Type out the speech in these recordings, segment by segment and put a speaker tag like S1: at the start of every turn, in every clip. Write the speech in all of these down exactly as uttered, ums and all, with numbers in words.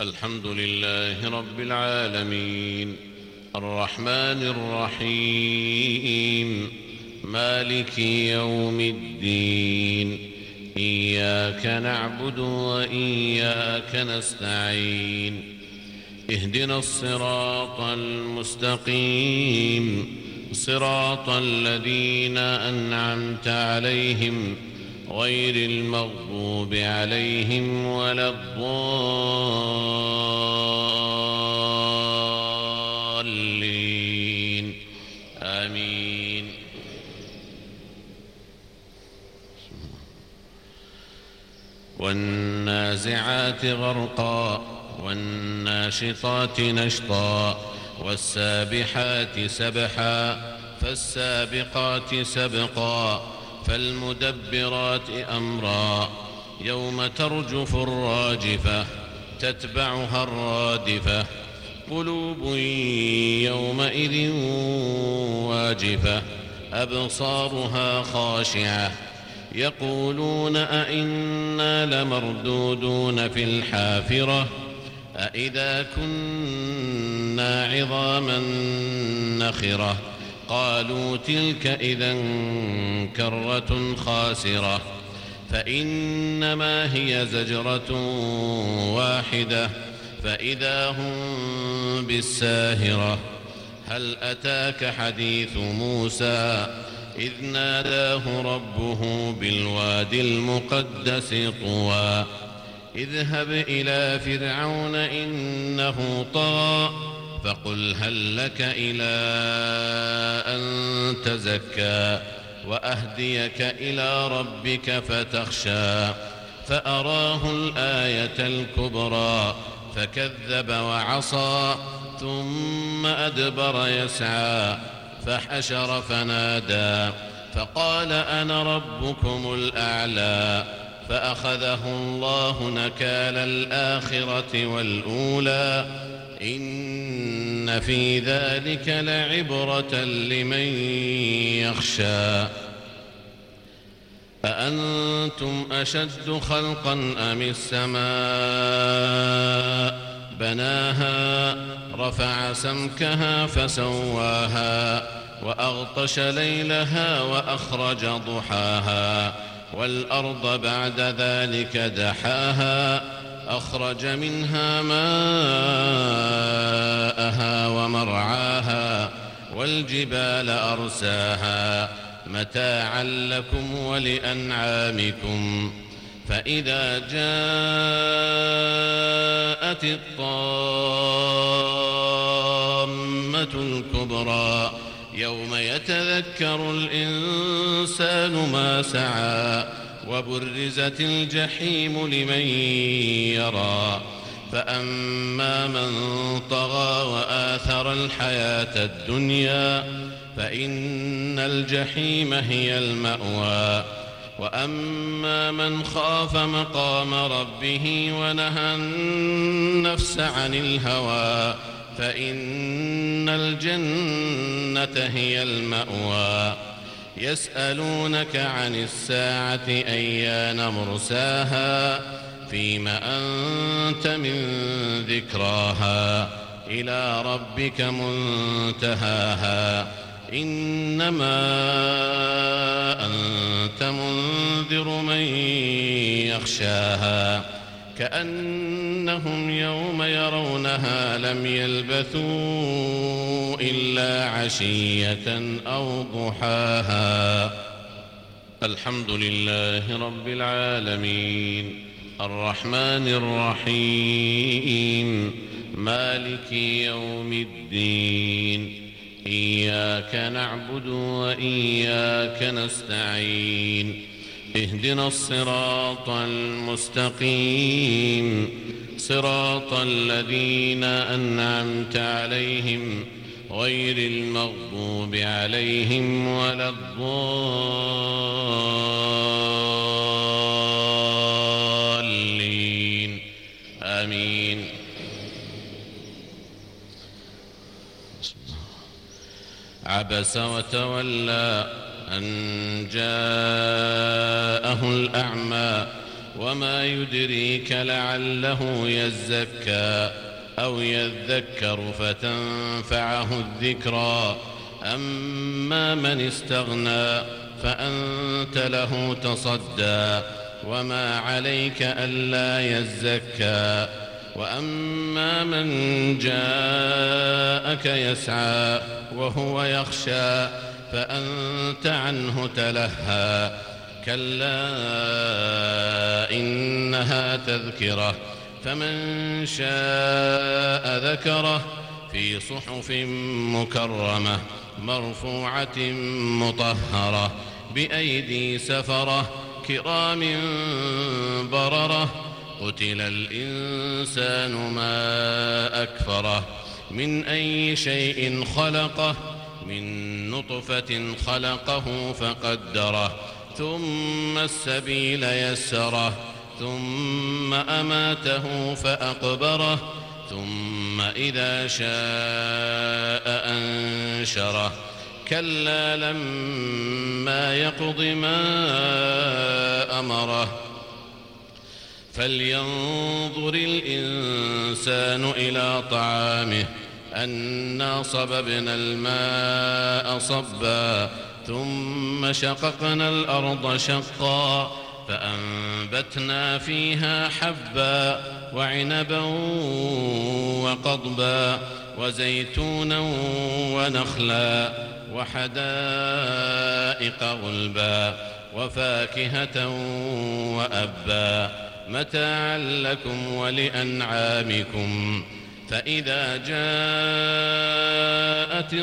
S1: الحمد لله رب العالمين الرحمن الرحيم مالك يوم الدين إياك نعبد وإياك نستعين اهدنا الصراط المستقيم صراط الذين أنعمت عليهم غير المغضوب عليهم ولا الضالين آمين. والنازعات غرقا والناشطات نشطا والسابحات سبحا فالسابقات سبقا فالمدبرات أمرا يوم ترجف الراجفة تتبعها الرادفة قلوب يومئذ واجفة أبصارها خاشعة يقولون أئنا لمردودون في الحافرة أئذا كنا عظاما نخرة قالوا تلك إذا كرة خاسرة فإنما هي زجرة واحدة فإذا هم بالساهرة. هل أتاك حديث موسى إذ ناداه ربه بالوادي المقدس طوى اذهب إلى فرعون إنه طغى فقل هل لك إلى أن تزكى وأهديك إلى ربك فتخشى فأراه الآية الكبرى فكذب وعصى ثم أدبر يسعى فحشر فنادى فقال أنا ربكم الأعلى فأخذه الله نكال الآخرة والأولى إن في ذلك لعبرة لمن يخشى. أأنتم أشد خلقا أم السماء بناها رفع سمكها فسواها وأغطش ليلها وأخرج ضحاها والأرض بعد ذلك دحاها أخرج منها ماءها ومرعاها والجبال أرساها متاعا لكم ولأنعامكم فإذا جاءت الطامة الكبرى يوم يتذكر الإنسان ما سعى وبرزت الجحيم لمن يرى فأما من طغى وآثر الحياة الدنيا فإن الجحيم هي المأوى وأما من خاف مقام ربه ونهى النفس عن الهوى فإن الجنة هي المأوى. يسألونك عن الساعة أيان مرساها فيم أنت من ذكراها إلى ربك منتهاها إنما أنت منذر من يخشاها كأنهم يوم يرونها لم يلبثوا إلا عشية أو ضحاها. الحمد لله رب العالمين الرحمن الرحيم مالك يوم الدين إياك نعبد وإياك نستعين اهدنا الصراط المستقيم صراط الذين أنعمت عليهم غير المغضوب عليهم ولا الضالين آمين. عبس وتولى أن جاءه الأعمى وما يدريك لعله يزكى أو يذكر فتنفعه الذكرى. أما من استغنى فأنت له تصدى وما عليك ألا يزكى. وأما من جاءك يسعى وهو يخشى فأنت عنه تلهى. كلا إنها تذكرة فمن شاء ذكره في صحف مكرمة مرفوعة مطهرة بأيدي سفرة كرام بررة. قتل الإنسان ما أكفره من أي شيء خلقه من نطفة خلقه فقدره ثم السبيل يسره ثم أماته فأقبره ثم إذا شاء أنشره. كلا لما يقض ما أمره فلينظر الإنسان إلى طعامه أنا صببنا الماء صبا ثم شققنا الأرض شقا فأنبتنا فيها حبا وعنبا وقضبا وزيتونا ونخلا وحدائق غلبا وفاكهة وأبا متاعا لكم ولأنعامكم. فإذا جاءت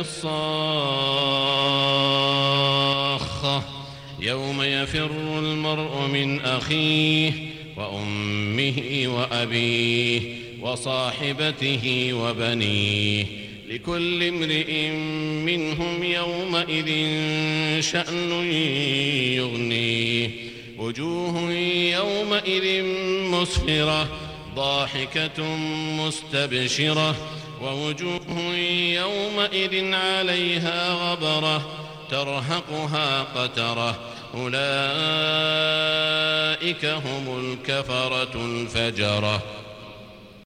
S1: الصاخة يوم يفر المرء من أخيه وأمه وأبيه وصاحبته وبنيه لكل امرئ منهم يومئذ شأن يغنيه. وجوه يومئذ مسفرة ضاحكة مستبشرة ووجوه يومئذ عليها غبرة ترهقها قترة. أولئك هم الكفرة الفجرة.